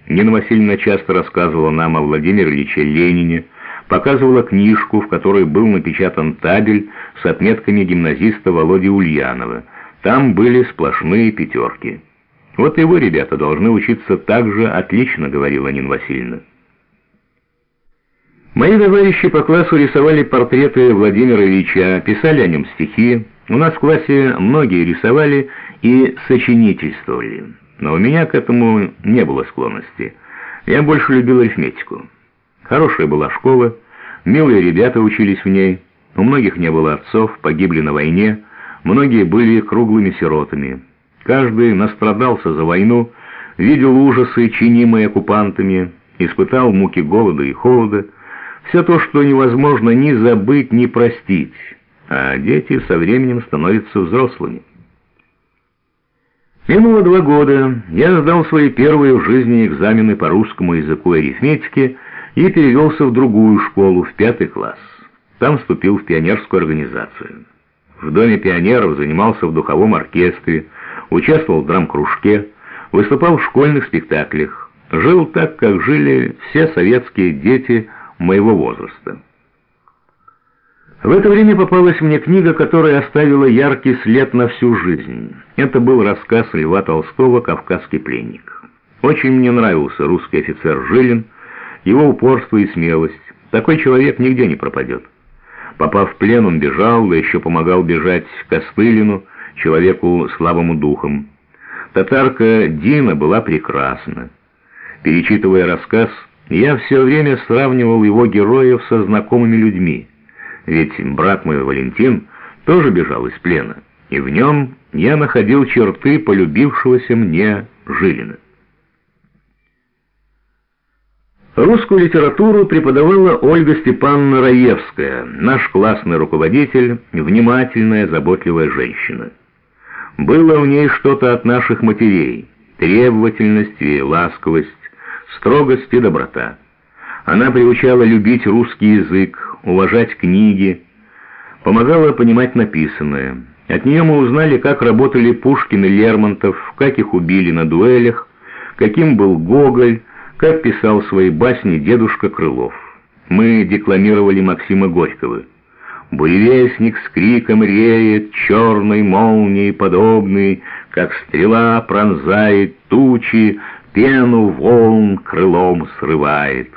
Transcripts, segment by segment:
Нина Васильевна часто рассказывала нам о Владимире Ильиче Ленине, показывала книжку, в которой был напечатан табель с отметками гимназиста Володи Ульянова. Там были сплошные пятерки. «Вот и вы, ребята, должны учиться так же отлично», — говорила Нина Васильевна. Мои товарищи по классу рисовали портреты Владимира Ильича, писали о нем стихи. У нас в классе многие рисовали и сочинительствовали, но у меня к этому не было склонности. Я больше любил арифметику. Хорошая была школа, милые ребята учились в ней, у многих не было отцов, погибли на войне, многие были круглыми сиротами. Каждый настрадался за войну, видел ужасы, чинимые оккупантами, испытал муки голода и холода, все то, что невозможно ни забыть, ни простить, а дети со временем становятся взрослыми. Минуло 2 года, я сдал свои первые в жизни экзамены по русскому языку и арифметике и перевелся в другую школу, в 5 класс. Там вступил в пионерскую организацию. В Доме пионеров занимался в духовом оркестре, участвовал в драм-кружке, выступал в школьных спектаклях, жил так, как жили все советские дети моего возраста. В это время попалась мне книга, которая оставила яркий след на всю жизнь. Это был рассказ Льва Толстого «Кавказский пленник». Очень мне нравился русский офицер Жилин, его упорство и смелость. Такой человек нигде не пропадет. Попав в плен, он бежал, да еще помогал бежать Костылину, человеку слабому духом. Татарка Дина была прекрасна. Перечитывая рассказ, я все время сравнивал его героев со знакомыми людьми. Ведь брат мой Валентин тоже бежал из плена, и в нем я находил черты полюбившегося мне Жилина. Русскую литературу преподавала Ольга Степановна Раевская, наш классный руководитель, внимательная, заботливая женщина. Было в ней что-то от наших матерей: требовательность и ласковость, строгость и доброта. Она приучала любить русский язык, уважать книги, помогала понимать написанное. От нее мы узнали, как работали Пушкин и Лермонтов, как их убили на дуэлях, каким был Гоголь, как писал свои басни дедушка Крылов. Мы декламировали Максима Горького. «Буревестник с криком реет, черной молнией подобный, как стрела пронзает тучи, пену волн крылом срывает».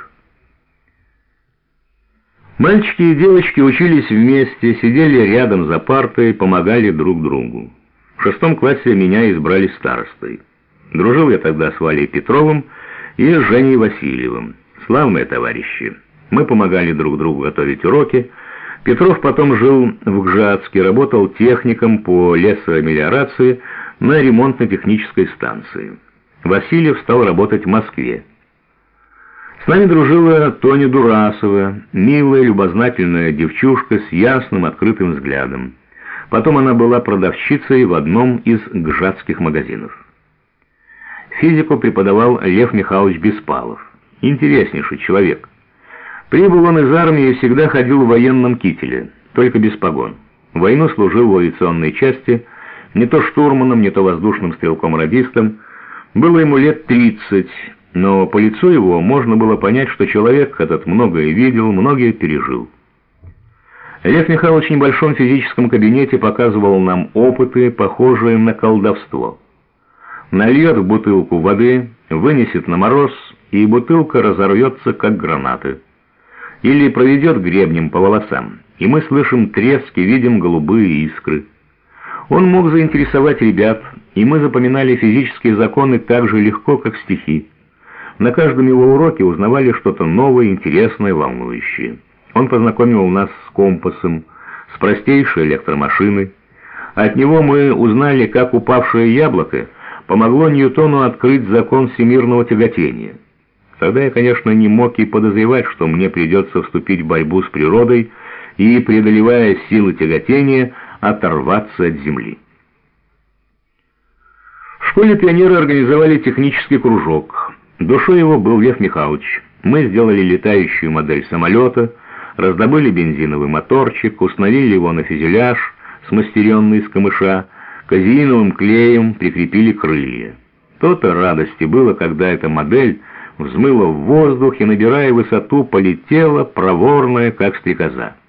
Мальчики и девочки учились вместе, сидели рядом за партой, помогали друг другу. В 6 классе меня избрали старостой. Дружил я тогда с Валей Петровым и Женей Васильевым. Славные товарищи. Мы помогали друг другу готовить уроки. Петров потом жил в Гжатске, работал техником по лесомелиорации на ремонтно-технической станции. Васильев стал работать в Москве. С нами дружила Тоня Дурасова, милая, любознательная девчушка с ясным, открытым взглядом. Потом она была продавщицей в одном из гжатских магазинов. Физику преподавал Лев Михайлович Беспалов. Интереснейший человек. Прибыл он из армии и всегда ходил в военном кителе, только без погон. В войну служил в авиационной части, не то штурманом, не то воздушным стрелком-радистом. Было ему лет 30, но по лицу его можно было понять, что человек этот многое видел, многое пережил. Лев Михайлович в небольшом физическом кабинете показывал нам опыты, похожие на колдовство. Нальет в бутылку воды, вынесет на мороз, и бутылка разорвется, как гранаты. Или проведет гребнем по волосам, и мы слышим треск и видим голубые искры. Он мог заинтересовать ребят, и мы запоминали физические законы так же легко, как стихи. На каждом его уроке узнавали что-то новое, интересное, волнующее. Он познакомил нас с компасом, с простейшей электромашиной. От него мы узнали, как упавшее яблоко помогло Ньютону открыть закон всемирного тяготения. Тогда я, конечно, не мог и подозревать, что мне придется вступить в борьбу с природой и, преодолевая силы тяготения, оторваться от земли. В школе пионеры организовали технический кружок. Душой его был Лев Михайлович. Мы сделали летающую модель самолета, раздобыли бензиновый моторчик, установили его на фюзеляж, смастеренный из камыша, казеиновым клеем прикрепили крылья. То-то радости было, когда эта модель взмыла в воздух и, набирая высоту, полетела, проворная, как стрекоза.